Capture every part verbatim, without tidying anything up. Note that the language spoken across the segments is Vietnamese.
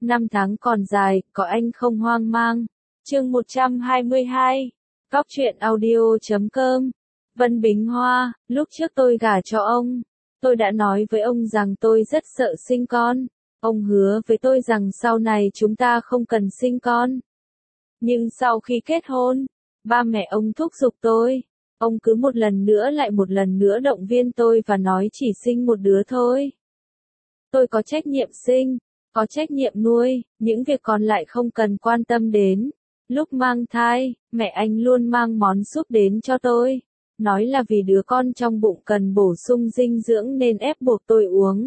Năm tháng còn dài, có anh không hoang mang. Chương một trăm hai mươi hai. Góc truyện audio chấm com. Vân Bính Hoa, lúc trước tôi gả cho ông, tôi đã nói với ông rằng tôi rất sợ sinh con. Ông hứa với tôi rằng sau này chúng ta không cần sinh con. Nhưng sau khi kết hôn, ba mẹ ông thúc giục tôi. Ông cứ một lần nữa lại một lần nữa động viên tôi và nói chỉ sinh một đứa thôi. Tôi có trách nhiệm sinh, có trách nhiệm nuôi, những việc còn lại không cần quan tâm đến. Lúc mang thai, mẹ anh luôn mang món súp đến cho tôi. Nói là vì đứa con trong bụng cần bổ sung dinh dưỡng nên ép buộc tôi uống.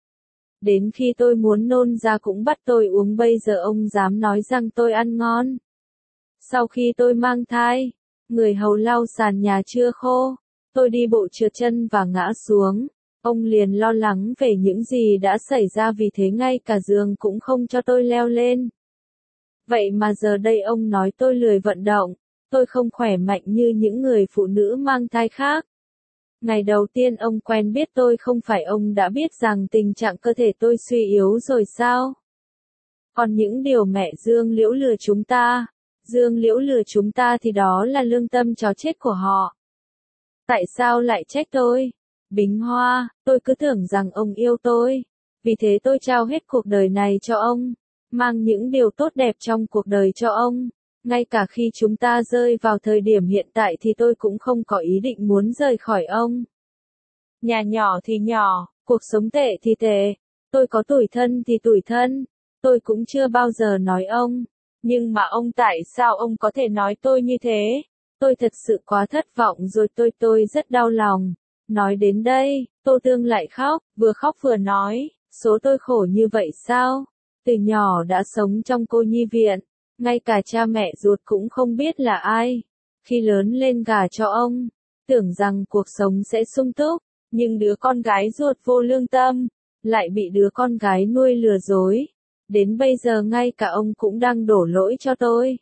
Đến khi tôi muốn nôn ra cũng bắt tôi uống, bây giờ ông dám nói rằng tôi ăn ngon. Sau khi tôi mang thai, người hầu lau sàn nhà chưa khô, tôi đi bộ trượt chân và ngã xuống. Ông liền lo lắng về những gì đã xảy ra, vì thế ngay cả giường cũng không cho tôi leo lên. Vậy mà giờ đây ông nói tôi lười vận động, tôi không khỏe mạnh như những người phụ nữ mang thai khác. Ngày đầu tiên ông quen biết tôi, không phải ông đã biết rằng tình trạng cơ thể tôi suy yếu rồi sao? Còn những điều mẹ Dương Liễu lừa chúng ta, Dương Liễu lừa chúng ta thì đó là lương tâm chó chết của họ. Tại sao lại trách tôi? Bính Hoa, tôi cứ tưởng rằng ông yêu tôi, vì thế tôi trao hết cuộc đời này cho ông, mang những điều tốt đẹp trong cuộc đời cho ông. Ngay cả khi chúng ta rơi vào thời điểm hiện tại thì tôi cũng không có ý định muốn rời khỏi ông. Nhà nhỏ thì nhỏ, cuộc sống tệ thì tệ, tôi có tủi thân thì tủi thân, tôi cũng chưa bao giờ nói ông. Nhưng mà ông, tại sao ông có thể nói tôi như thế? Tôi thật sự quá thất vọng rồi, tôi tôi rất đau lòng. Nói đến đây, Tô Tương lại khóc, vừa khóc vừa nói, số tôi khổ như vậy sao? Từ nhỏ đã sống trong cô nhi viện, ngay cả cha mẹ ruột cũng không biết là ai. Khi lớn lên gả cho ông, tưởng rằng cuộc sống sẽ sung túc, nhưng đứa con gái ruột vô lương tâm, lại bị đứa con gái nuôi lừa dối. Đến bây giờ ngay cả ông cũng đang đổ lỗi cho tôi.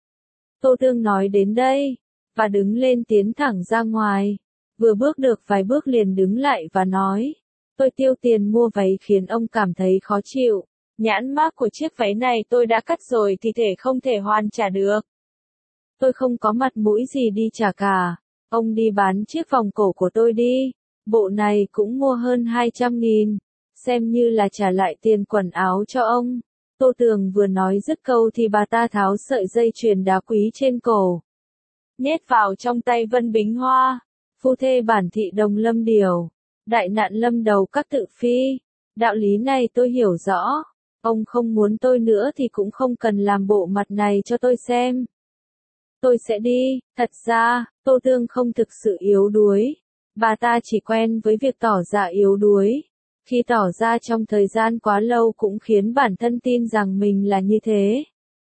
Tô Tương nói đến đây, và đứng lên tiến thẳng ra ngoài. Vừa bước được vài bước liền đứng lại và nói, tôi tiêu tiền mua váy khiến ông cảm thấy khó chịu. Nhãn mác của chiếc váy này tôi đã cắt rồi thì thể không thể hoàn trả được. Tôi không có mặt mũi gì đi trả cả. Ông đi bán chiếc vòng cổ của tôi đi. Bộ này cũng mua hơn hai trăm nghìn. Xem như là trả lại tiền quần áo cho ông. Tô Tường vừa nói dứt câu thì bà ta tháo sợi dây chuyền đá quý trên cổ, nhét vào trong tay Vân Bính Hoa. Phu thê bản thị đồng lâm điều, đại nạn lâm đầu các tự phi. Đạo lý này tôi hiểu rõ. Ông không muốn tôi nữa thì cũng không cần làm bộ mặt này cho tôi xem. Tôi sẽ đi. Thật ra, Tô Tương không thực sự yếu đuối. Bà ta chỉ quen với việc tỏ ra yếu đuối. Khi tỏ ra trong thời gian quá lâu cũng khiến bản thân tin rằng mình là như thế.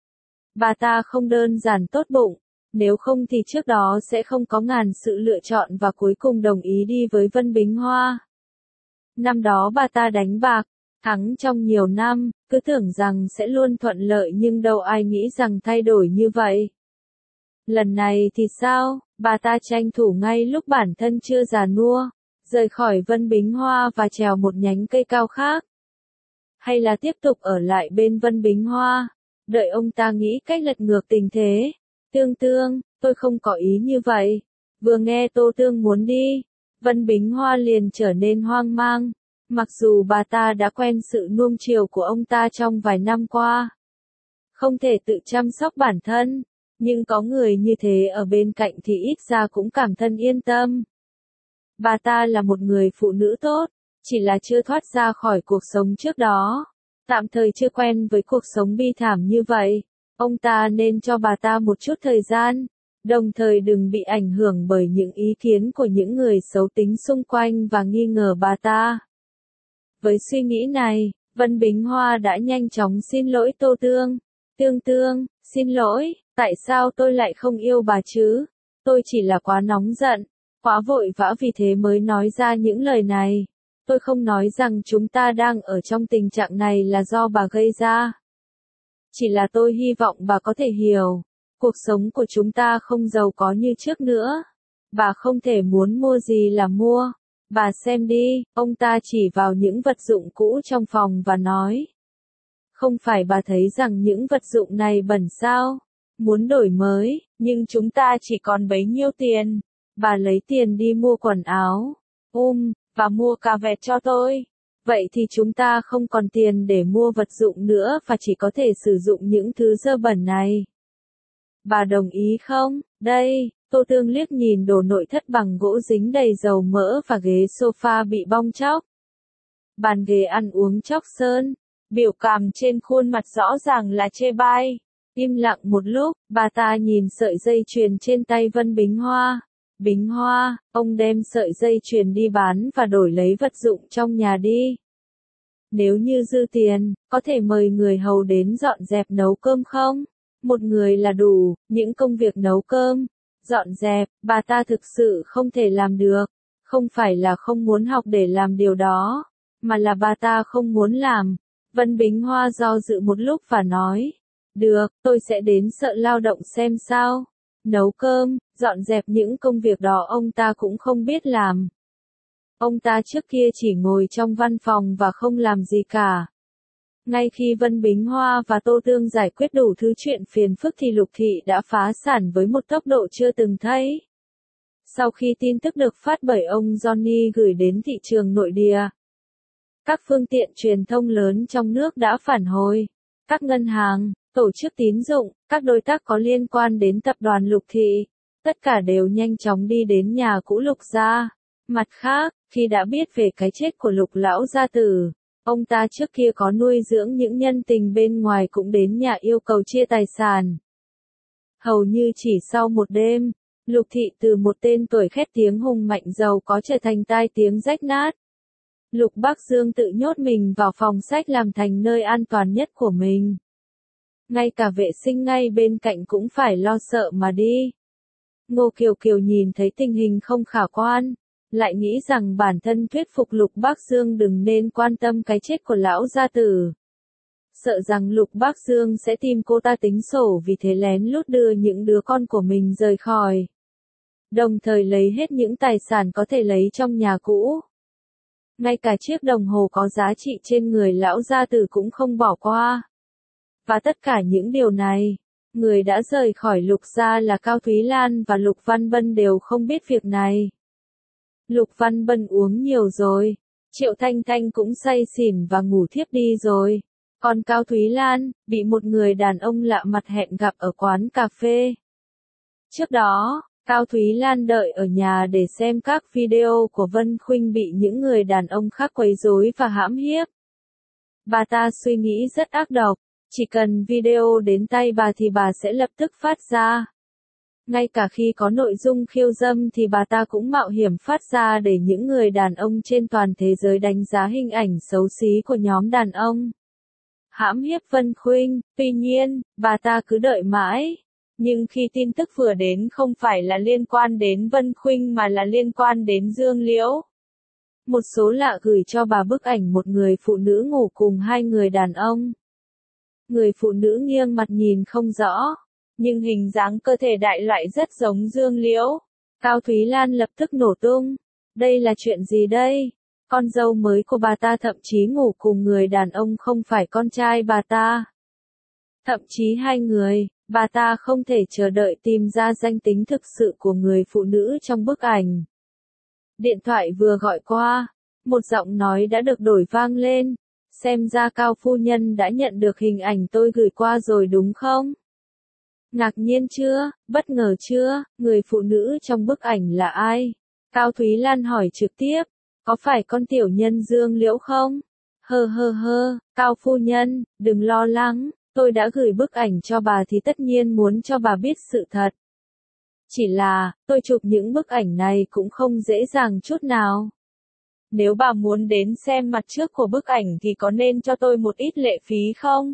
Bà ta không đơn giản tốt bụng. Nếu không thì trước đó sẽ không có ngàn sự lựa chọn và cuối cùng đồng ý đi với Vân Bính Hoa. Năm đó bà ta đánh bạc, thắng trong nhiều năm, cứ tưởng rằng sẽ luôn thuận lợi nhưng đâu ai nghĩ rằng thay đổi như vậy. Lần này thì sao? Bà ta tranh thủ ngay lúc bản thân chưa già nua, rời khỏi Vân Bính Hoa và trèo một nhánh cây cao khác. Hay là tiếp tục ở lại bên Vân Bính Hoa, đợi ông ta nghĩ cách lật ngược tình thế. Tương Tương, tôi không có ý như vậy. Vừa nghe Tô Tương muốn đi, Vân Bính Hoa liền trở nên hoang mang. Mặc dù bà ta đã quen sự nuông chiều của ông ta trong vài năm qua, không thể tự chăm sóc bản thân, nhưng có người như thế ở bên cạnh thì ít ra cũng cảm thân yên tâm. Bà ta là một người phụ nữ tốt, chỉ là chưa thoát ra khỏi cuộc sống trước đó, tạm thời chưa quen với cuộc sống bi thảm như vậy. Ông ta nên cho bà ta một chút thời gian, đồng thời đừng bị ảnh hưởng bởi những ý kiến của những người xấu tính xung quanh và nghi ngờ bà ta. Với suy nghĩ này, Vân Bính Hoa đã nhanh chóng xin lỗi Tô Tương. Tương Tương, xin lỗi, tại sao tôi lại không yêu bà chứ? Tôi chỉ là quá nóng giận, quá vội vã vì thế mới nói ra những lời này. Tôi không nói rằng chúng ta đang ở trong tình trạng này là do bà gây ra. Chỉ là tôi hy vọng bà có thể hiểu, cuộc sống của chúng ta không giàu có như trước nữa. Bà không thể muốn mua gì là mua. Bà xem đi, ông ta chỉ vào những vật dụng cũ trong phòng và nói. Không phải bà thấy rằng những vật dụng này bẩn sao? Muốn đổi mới, nhưng chúng ta chỉ còn bấy nhiêu tiền. Bà lấy tiền đi mua quần áo, um, và mua cà vẹt cho tôi. Vậy thì chúng ta không còn tiền để mua vật dụng nữa và chỉ có thể sử dụng những thứ dơ bẩn này. Bà đồng ý không? Đây, Tô Tương liếc nhìn đồ nội thất bằng gỗ dính đầy dầu mỡ và ghế sofa bị bong tróc. Bàn ghế ăn uống chóc sơn, biểu cảm trên khuôn mặt rõ ràng là chê bai. Im lặng một lúc, bà ta nhìn sợi dây chuyền trên tay Vân Bính Hoa. Bính Hoa, ông đem sợi dây chuyền đi bán và đổi lấy vật dụng trong nhà đi. Nếu như dư tiền, có thể mời người hầu đến dọn dẹp nấu cơm không? Một người là đủ, những công việc nấu cơm, dọn dẹp, bà ta thực sự không thể làm được. Không phải là không muốn học để làm điều đó, mà là bà ta không muốn làm. Vân Bính Hoa do dự một lúc và nói, được, tôi sẽ đến Sở Lao động xem sao. Nấu cơm, dọn dẹp những công việc đó ông ta cũng không biết làm. Ông ta trước kia chỉ ngồi trong văn phòng và không làm gì cả. Ngay khi Vân Bính Hoa và Tô Tương giải quyết đủ thứ chuyện phiền phức thì Lục Thị đã phá sản với một tốc độ chưa từng thấy. Sau khi tin tức được phát bởi ông Johnny gửi đến thị trường nội địa, các phương tiện truyền thông lớn trong nước đã phản hồi. Các ngân hàng, tổ chức tín dụng, các đối tác có liên quan đến tập đoàn Lục Thị, tất cả đều nhanh chóng đi đến nhà cũ Lục gia. Mặt khác, khi đã biết về cái chết của Lục lão gia tử, ông ta trước kia có nuôi dưỡng những nhân tình bên ngoài cũng đến nhà yêu cầu chia tài sản. Hầu như chỉ sau một đêm, Lục Thị từ một tên tuổi khét tiếng hùng mạnh giàu có trở thành tai tiếng rách nát. Lục Bắc Dương tự nhốt mình vào phòng sách làm thành nơi an toàn nhất của mình. Ngay cả vệ sinh ngay bên cạnh cũng phải lo sợ mà đi. Ngô Kiều Kiều nhìn thấy tình hình không khả quan, lại nghĩ rằng bản thân thuyết phục Lục Bắc Dương đừng nên quan tâm cái chết của lão gia tử. Sợ rằng Lục Bắc Dương sẽ tìm cô ta tính sổ, vì thế lén lút đưa những đứa con của mình rời khỏi. Đồng thời lấy hết những tài sản có thể lấy trong nhà cũ. Ngay cả chiếc đồng hồ có giá trị trên người lão gia tử cũng không bỏ qua. Và tất cả những điều này, người đã rời khỏi Lục gia là Cao Thúy Lan và Lục Văn Bân đều không biết việc này. Lục Văn Bân uống nhiều rồi, Triệu Thanh Thanh cũng say xỉn và ngủ thiếp đi rồi. Còn Cao Thúy Lan, bị một người đàn ông lạ mặt hẹn gặp ở quán cà phê. Trước đó, Cao Thúy Lan đợi ở nhà để xem các video của Vân Khuynh bị những người đàn ông khác quấy rối và hãm hiếp. Bà ta suy nghĩ rất ác độc, chỉ cần video đến tay bà thì bà sẽ lập tức phát ra. Ngay cả khi có nội dung khiêu dâm thì bà ta cũng mạo hiểm phát ra để những người đàn ông trên toàn thế giới đánh giá hình ảnh xấu xí của nhóm đàn ông. Hãm hiếp Vân Khuynh, tuy nhiên, bà ta cứ đợi mãi. Nhưng khi tin tức vừa đến không phải là liên quan đến Vân Khuynh mà là liên quan đến Dương Liễu. Một số lạ gửi cho bà bức ảnh một người phụ nữ ngủ cùng hai người đàn ông. Người phụ nữ nghiêng mặt nhìn không rõ, nhưng hình dáng cơ thể đại loại rất giống Dương Liễu. Cao Thúy Lan lập tức nổ tung. Đây là chuyện gì đây? Con dâu mới của bà ta thậm chí ngủ cùng người đàn ông không phải con trai bà ta. Thậm chí hai người, bà ta không thể chờ đợi tìm ra danh tính thực sự của người phụ nữ trong bức ảnh. Điện thoại vừa gọi qua, một giọng nói đã được đổi vang lên. Xem ra Cao phu nhân đã nhận được hình ảnh tôi gửi qua rồi đúng không? Ngạc nhiên chưa, bất ngờ chưa, người phụ nữ trong bức ảnh là ai? Cao Thúy Lan hỏi trực tiếp, có phải con tiểu nhân Dương Liễu không? Hơ hơ hơ, Cao phu nhân, đừng lo lắng, tôi đã gửi bức ảnh cho bà thì tất nhiên muốn cho bà biết sự thật. Chỉ là, tôi chụp những bức ảnh này cũng không dễ dàng chút nào. Nếu bà muốn đến xem mặt trước của bức ảnh thì có nên cho tôi một ít lệ phí không?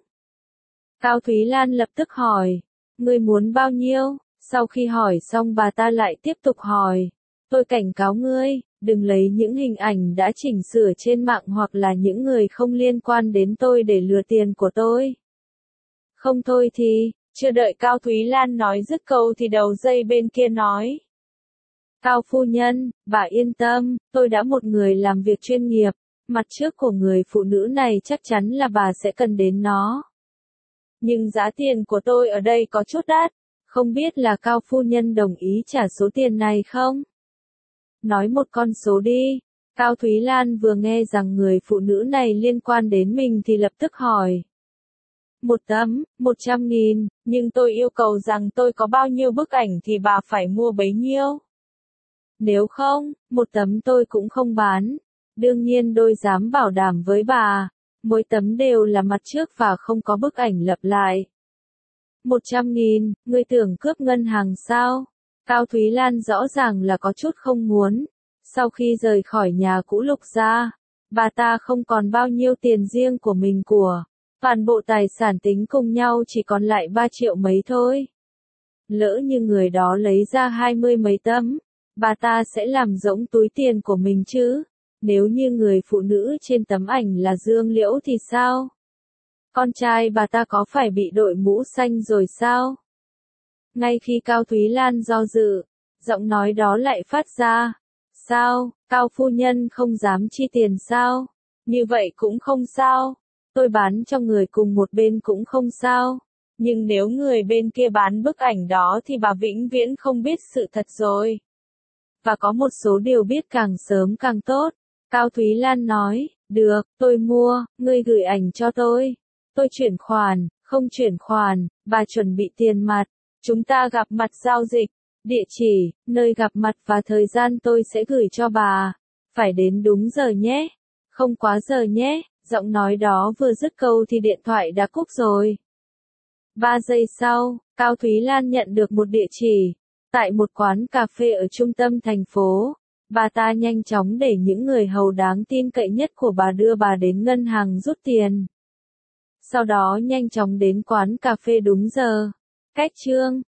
Cao Thúy Lan lập tức hỏi, ngươi muốn bao nhiêu? Sau khi hỏi xong bà ta lại tiếp tục hỏi, tôi cảnh cáo ngươi, đừng lấy những hình ảnh đã chỉnh sửa trên mạng hoặc là những người không liên quan đến tôi để lừa tiền của tôi. Không thôi thì, chưa đợi Cao Thúy Lan nói dứt câu thì đầu dây bên kia nói. Cao phu nhân, bà yên tâm, tôi đã một người làm việc chuyên nghiệp, Mặt trước của người phụ nữ này chắc chắn là bà sẽ cần đến nó. Nhưng giá tiền của tôi ở đây có chút đắt, không biết là Cao phu nhân đồng ý trả số tiền này không? Nói một con số đi. Cao Thúy Lan vừa nghe rằng người phụ nữ này liên quan đến mình thì lập tức hỏi. Một tấm, một trăm nghìn, nhưng tôi yêu cầu rằng tôi có bao nhiêu bức ảnh thì bà phải mua bấy nhiêu. Nếu không, một tấm tôi cũng không bán. Đương nhiên tôi dám bảo đảm với bà, mỗi tấm đều là mặt trước và không có bức ảnh lặp lại. Một trăm nghìn, ngươi tưởng cướp ngân hàng sao? Cao Thúy Lan rõ ràng là có chút không muốn. Sau khi rời khỏi nhà cũ Lục gia, bà ta không còn bao nhiêu tiền riêng của mình của. Toàn bộ tài sản tính cùng nhau chỉ còn lại ba triệu mấy thôi. Lỡ như người đó lấy ra hai mươi mấy tấm, bà ta sẽ làm rỗng túi tiền của mình chứ. Nếu như người phụ nữ trên tấm ảnh là Dương Liễu thì sao? Con trai bà ta có phải bị đội mũ xanh rồi sao? Ngay khi Cao Thúy Lan do dự, giọng nói đó lại phát ra. Sao, Cao phu nhân không dám chi tiền sao? Như vậy cũng không sao. Tôi bán cho người cùng một bên cũng không sao. Nhưng nếu người bên kia bán bức ảnh đó thì bà vĩnh viễn không biết sự thật rồi. Và có một số điều biết càng sớm càng tốt. Cao Thúy Lan nói, được, tôi mua, ngươi gửi ảnh cho tôi. Tôi chuyển khoản, không chuyển khoản, bà chuẩn bị tiền mặt. Chúng ta gặp mặt giao dịch. Địa chỉ, nơi gặp mặt và thời gian tôi sẽ gửi cho bà. Phải đến đúng giờ nhé. Không quá giờ nhé. Giọng nói đó vừa dứt câu thì điện thoại đã cúp rồi. Ba giây sau, Cao Thúy Lan nhận được một địa chỉ. Tại một quán cà phê ở trung tâm thành phố. Bà ta nhanh chóng để những người hầu đáng tin cậy nhất của bà đưa bà đến ngân hàng rút tiền. Sau đó nhanh chóng đến quán cà phê đúng giờ. Cách chương